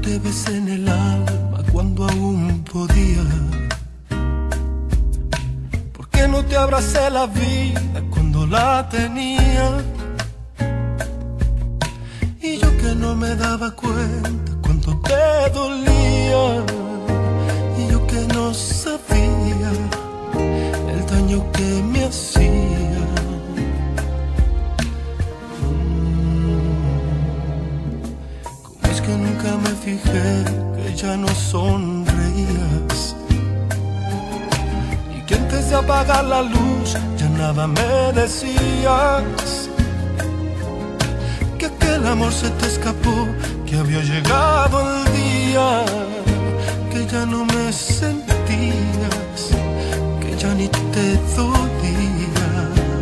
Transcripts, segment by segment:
te besé en el alma cuando aún podía. ¿Por qué no te abracé la vida cuando la tenía? Y yo que no me daba cuenta cuánto te dolía. Y yo que no sabía el daño que me hacía. ¿Cómo es que nunca me fijé que ya no sonreías? Y que antes de apagar la luz ya nada me decías. Que aquel amor se te escapó, que había llegado el día, que ya no me sentías, que ya ni te dolía.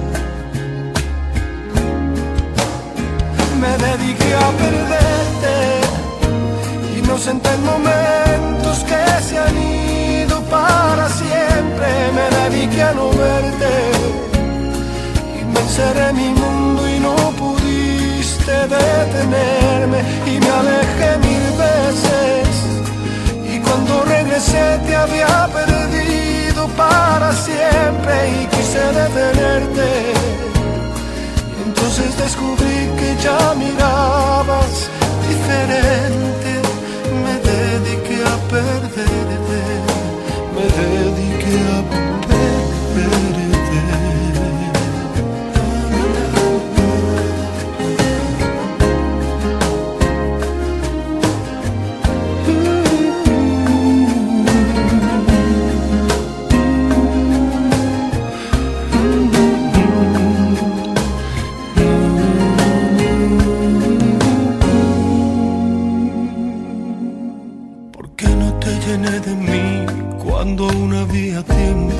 Me dediqué a perderte y no senté en momentos que se han ido para siempre. Me dediqué a no verte y me encerré en mi mundo y no pudiste detenerme. Y me alejé 1000 veces y cuando regresé te había perdido para siempre. Y quise detenerte y entonces descubrí que ya mirabas diferente. Me dediqué a perderte, me dediqué a perderte. Llené de mí cuando aún había tiempo.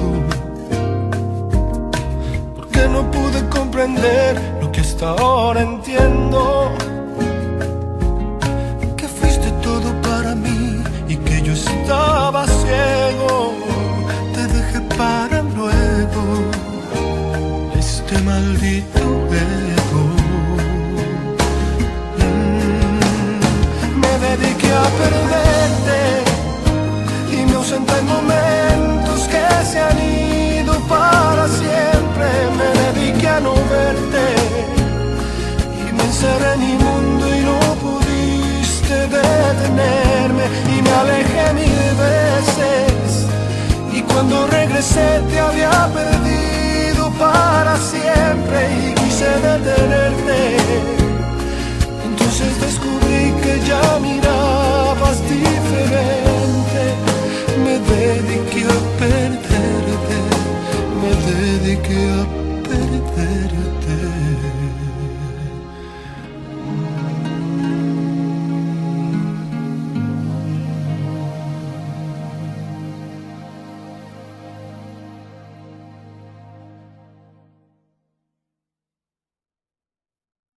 Porque no pude comprender lo que hasta ahora entiendo, que fuiste todo para mí y que yo estaba ciego. Te dejé para luego este maldito ego. Me dediqué a perderte y me ausenté en momentos que se han ido para siempre. Me dediqué a no verte y me encerré en mi mundo y no pudiste detenerme. Y me alejé 1000 veces y cuando regresé te había